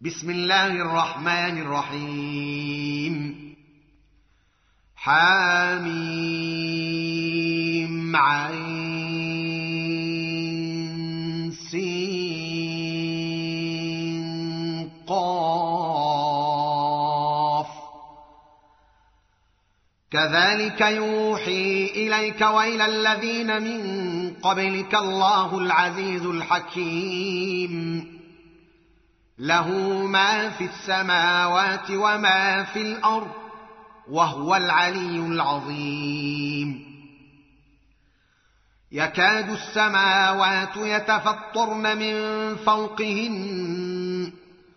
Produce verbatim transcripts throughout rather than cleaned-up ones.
بسم الله الرحمن الرحيم. حاميم عين سين قاف. كذلك يوحي إليك وإلى الذين من قبلك الله العزيز الحكيم، له ما في السماوات وما في الأرض وهو العلي العظيم. يكاد السماوات يتفطرن من فوقهن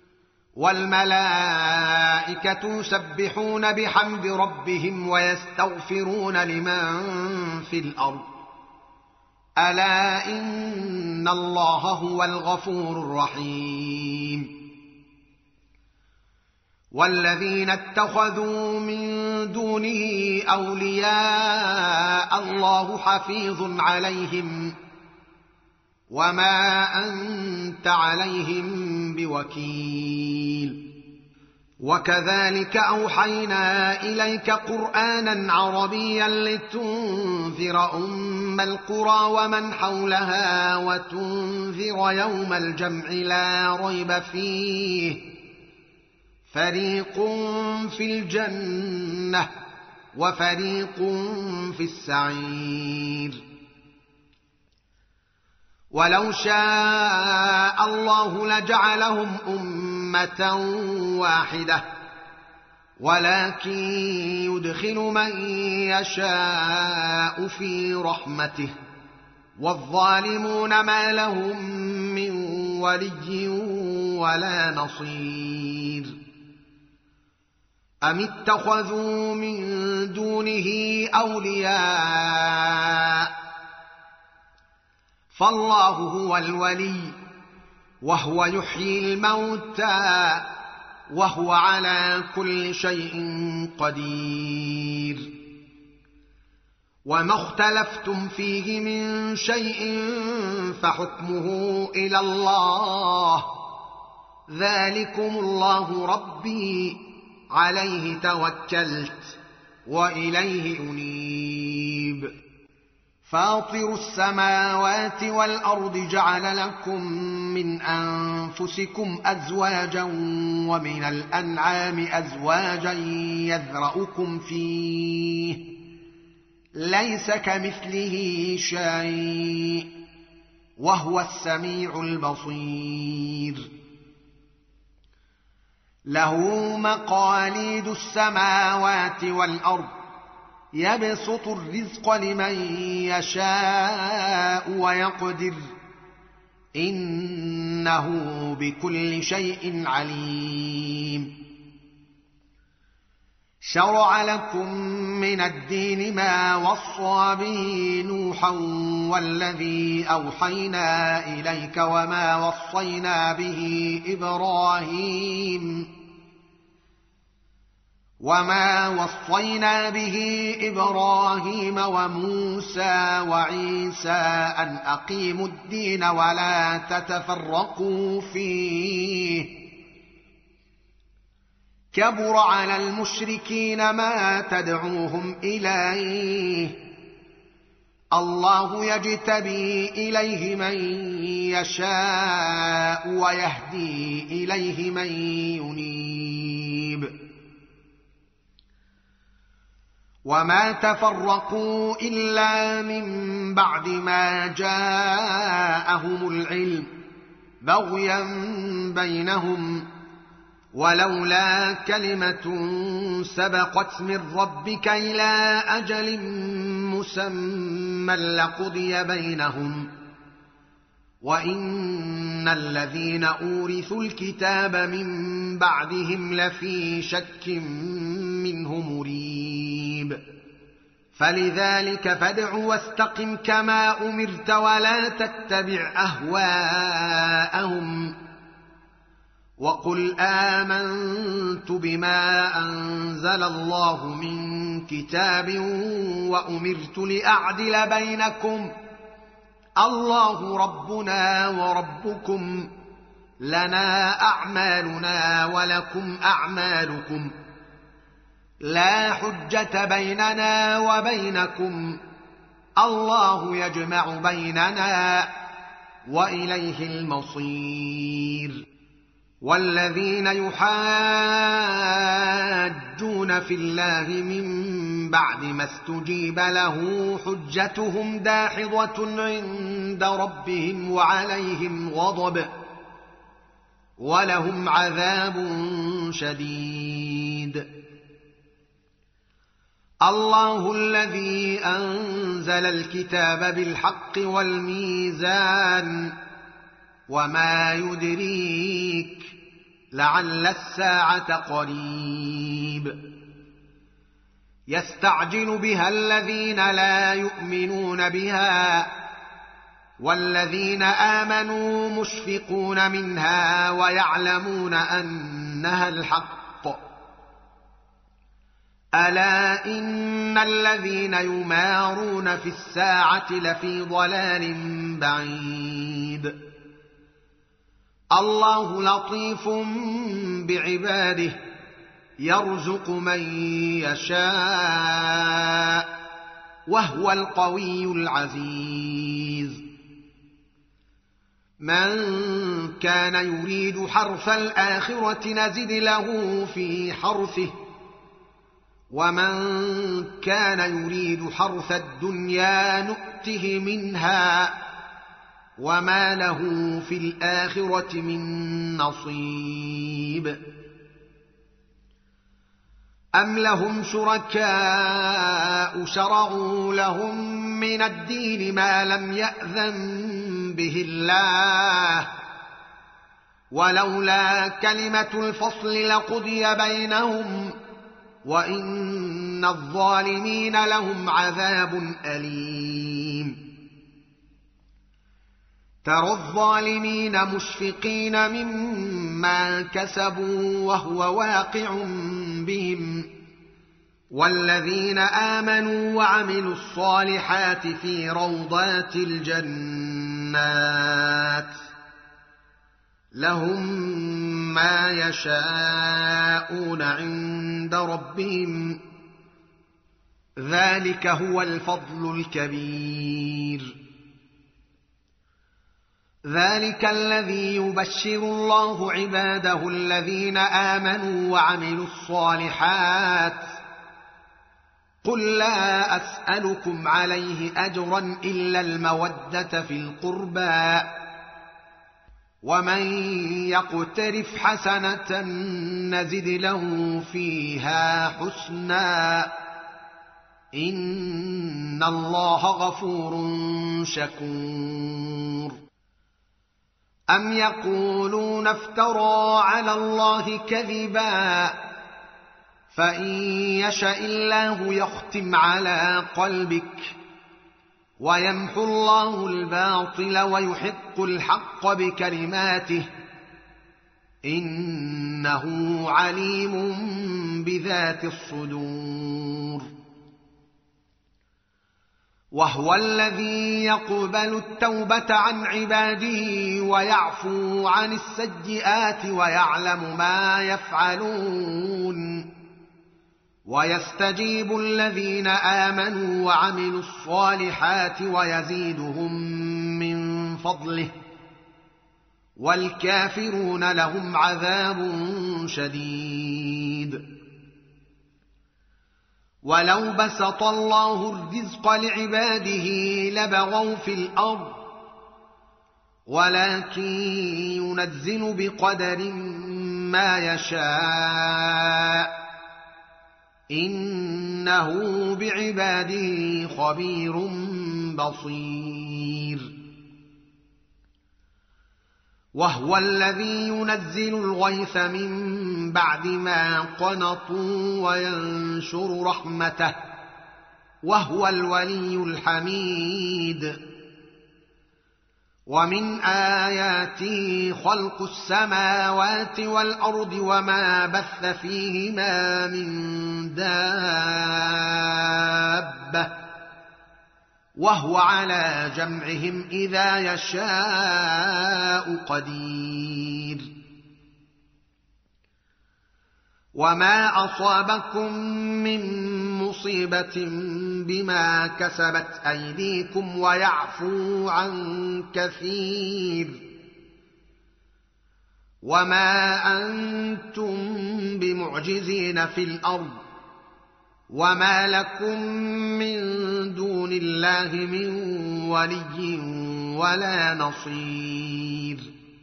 والملائكة يسبحون بحمد ربهم ويستغفرون لمن في الأرض ألا إن الله هو الغفور الرحيم. والذين اتخذوا من دونه أولياء الله حفيظ عليهم وما أنت عليهم بوكيل. وكذلك أوحينا إليك قرآنا عربيا لتنذر أم القرى ومن حولها وتنذر يوم الجمع لا ريب فيه، فريق في الجنة وفريق في السعير. ولو شاء الله لجعلهم أمة واحدة، ولكن يدخل من يشاء في رحمته، والظالمون ما لهم من ولي ولا نصير. أم اتخذوا من دونه أولياء، فالله هو الولي وهو يحيي الموتى وهو على كل شيء قدير. وما اختلفتم فيه من شيء فحكمه إلى الله، ذلكم الله ربي عليه توكلت وإليه أنيب. فاطر السماوات والأرض جعل لكم من أنفسكم أزواجا ومن الأنعام أزواجا يذرأكم فيه، ليس كمثله شيء وهو السميع البصير. له مقاليد السماوات والأرض يبسط الرزق لمن يشاء ويقدر، إنه بكل شيء عليم. شرع لكم من الدين ما وصى به نوحا والذي أوحينا إليك وما وصينا به إبراهيم وما وصينا به إبراهيم وموسى وعيسى أن أقيموا الدين ولا تتفرقوا فيه، كبر على المشركين ما تدعوهم إليه، الله يجتبي إليه من يشاء ويهدي إليه من ينيب. وما تفرقوا إلا من بعد ما جاءهم العلم بغيا بينهم، ولولا كلمة سبقت من ربك إلى أجل مسمى لقضي بينهم، وإن الذين أورثوا الكتاب من بعدهم لفي شك منه مريب. فلذلك فادع واستقم كما أمرت ولا تتبع أهواءهم، وقل آمنت بما أنزل الله من كتاب وأمرت لأعدل بينكم، الله ربنا وربكم لنا أعمالنا ولكم أعمالكم لا حجة بيننا وبينكم الله يجمع بيننا وإليه المصير والذين يحاجون في الله من بعد ما استجيب له حجتهم داحضة عند ربهم وعليهم غضب ولهم عذاب شديد. الله الذي أنزل الكتاب بالحق والميزان وما يدريك لعل الساعة قريب يستعجل بها الذين لا يؤمنون بها والذين آمنوا مشفقون منها ويعلمون أنها الحق ألا إن الذين يمارون في الساعة لفي ضلال بعيد. الله لطيف بعباده يرزق من يشاء وهو القوي العزيز. من كان يريد حرث الآخرة نزد له في حرثه ومن كان يريد حرث الدنيا نؤته منها وما له في الآخرة من نصيب. أم لهم شركاء شرعوا لهم من الدين ما لم يأذن به الله ولولا كلمة الفصل لقضي بينهم وإن الظالمين لهم عذاب أليم. ترى الظالمين مشفقين مما كسبوا وهو واقع بهم والذين آمنوا وعملوا الصالحات في روضات الجنات لهم ما يشاءون عند ربهم ذلك هو الفضل الكبير. ذلك الذي يبشر الله عباده الذين آمنوا وعملوا الصالحات قل لا أسألكم عليه أجرا إلا المودة في القربى ومن يقترف حسنة نزد له فيها حسنا إن الله غفور شكور. أم يقولون افترى على الله كذبا فإن يشاء الله يختم على قلبك ويمحو الله الباطل ويحق الحق بكلماته إنه عليم بذات الصدور. وهو الذي يقبل التوبة عن عباده ويعفو عن السيئات ويعلم ما يفعلون ويستجيب الذين آمنوا وعملوا الصالحات ويزيدهم من فضله والكافرون لهم عذاب شديد. ولو بسط الله الرزق لعباده لبغوا في الأرض ولكن ينزل بقدر ما يشاء إنه بعباده خبير بصير. وهو الذي ينزل الغيث من بعد ما قنطوا وينشر رحمته وهو الولي الحميد. ومن آياته خلق السماوات والأرض وما بث فيهما من دابة وهو على جمعهم إذا يشاء قدير. وما أصابكم من مصيبة بما كسبت أيديكم ويعفو عن كثير، وما أنتم بمعجزين في الأرض، وما لكم من دون الله من ولي ولا نصير.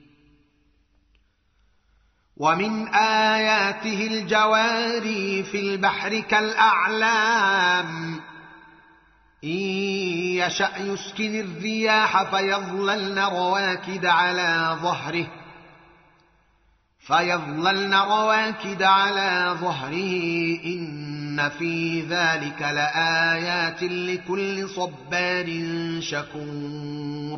ومن آياته الجواري في البحر كالأعلام إن يشأ يسكن الرياح فيظللن رواكد على ظهره فيظللن رواكد على ظهره إن في ذلك لآيات لكل صبار شكور.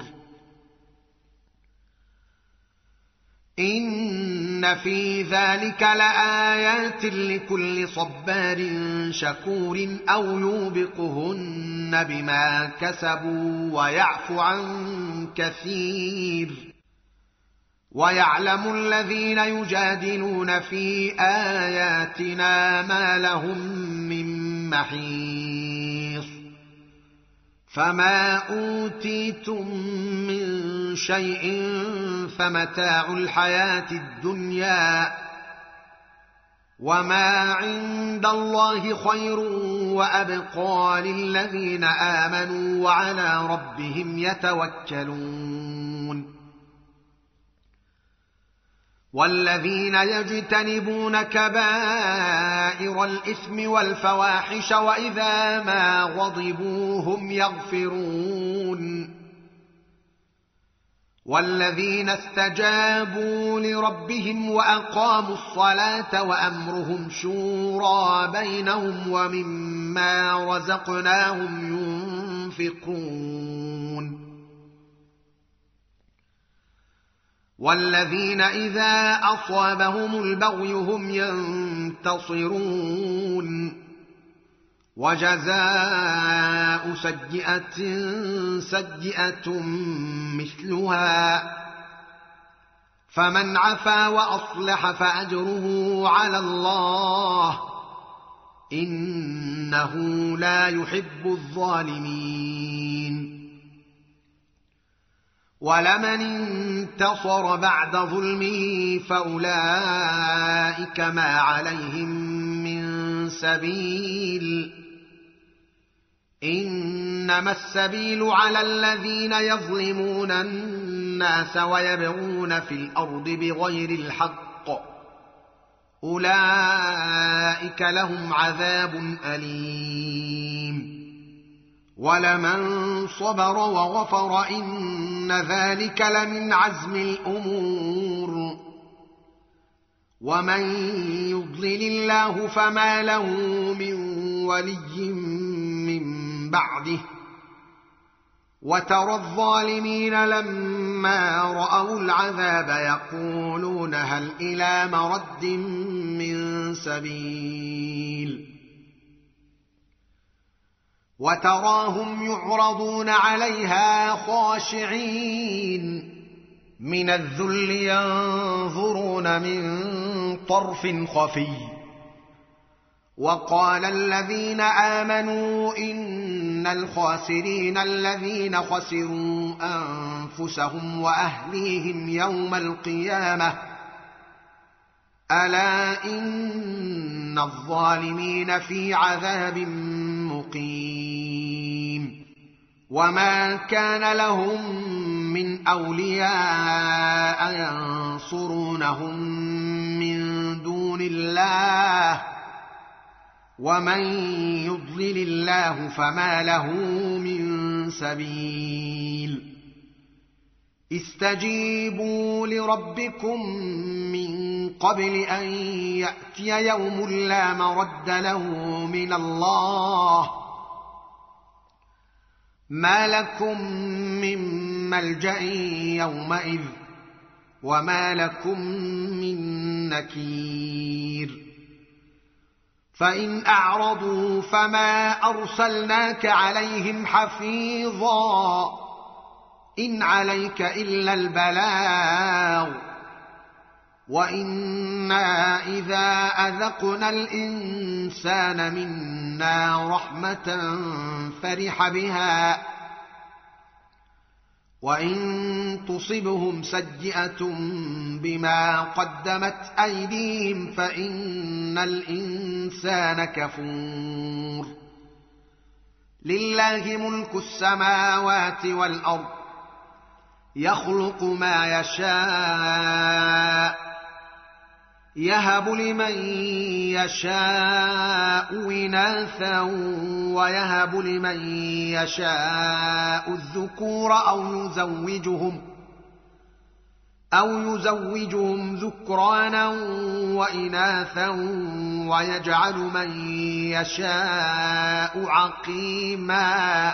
إن في ذلك لآيات لكل صبار شكور أو يوبقهن بما كسبوا ويعفو عن كثير. ويعلم الذين يجادلون في آياتنا ما لهم من محيص. فما أوتيتم من شيء فمتاع الحياة الدنيا وما عند الله خير وأبقى للذين آمنوا وعلى ربهم يتوكلون. والذين يجتنبون كبائر الإثم والفواحش وإذا ما غضبوا هم يغفرون. والذين استجابوا لربهم وأقاموا الصلاة وأمرهم شورى بينهم ومما رزقناهم ينفقون. والذين إذا أصابهم البغي هم ينتصرون. وجزاء سيئة سيئة مثلها فمن عفا وأصلح فأجره على الله إنه لا يحب الظالمين. ولمن انتصر بعد ظلمه فأولئك ما عليهم من سبيل إنما السبيل على الذين يظلمون الناس ويبغون في الأرض بغير الحق أولئك لهم عذاب أليم. ولمن صبر وغفر إن ذلك لمن عزم الأمور. ومن يضلل الله فما له من ولي من بعده. وترى الظالمين لما رأوا العذاب يقولون هل إلى مرد من سبيل. وتراهم يعرضون عليها خاشعين من الذل ينظرون من طرف خفي. وقال الذين آمنوا إن الخاسرين الذين خسروا أنفسهم وأهليهم يوم القيامة ألا إن الظالمين في عذاب مقيم. وما كان لهم من أولياء ينصرونهم من دون الله ومن يضلل الله فما له من سبيل. استجيبوا لربكم من قبل أن يأتي يوم لا مرد له من الله ما لكم من ملجأ يومئذ وما لكم من نكير. فإن أعرضوا فما أرسلناك عليهم حفيظا إن عليك إلا البلاغ وإنا إذا أذقنا الإنسان منا رحمة فرح بها وإن تصبهم سيئة بما قدمت أيديهم فإن الإنسان كفور لله ملك السماوات والأرض يخلق ما يشاء يهب لمن يشاء إناثا ويهب لمن يشاء الذكور أو يزوجهم أو يزوجهم ذكرانا وإناثا ويجعل من يشاء عقيما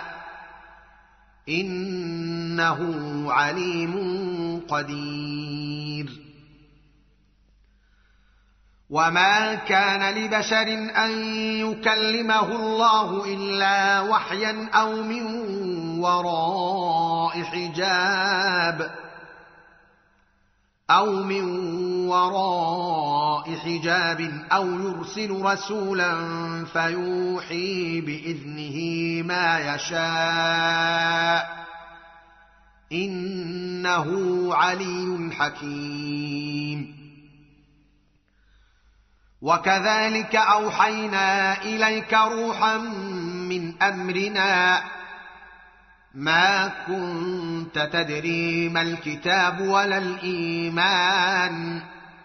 إنه عليم قدير وما كان لبشر أن يكلمه الله إلا وحيا أو من وراء حجاب أو من وراء حجاب أو يرسل رسولا فيوحي بإذنه ما يشاء إنه علي حكيم وكذلك أوحينا إليك روحا من أمرنا ما كنت تدري ما الكتاب ولا الإيمان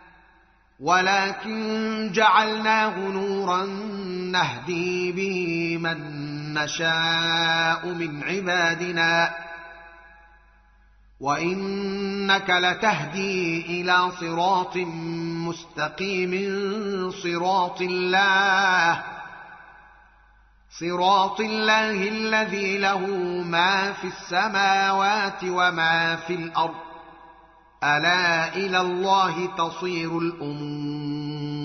ولكن جعلناه نورا نهدي به من نشاء من عبادنا وإنك لتهدي إلى صراط مستقيم صراط الله صراط الله الذي له ما في السماوات وما في الأرض ألا إلى الله تصير الأمور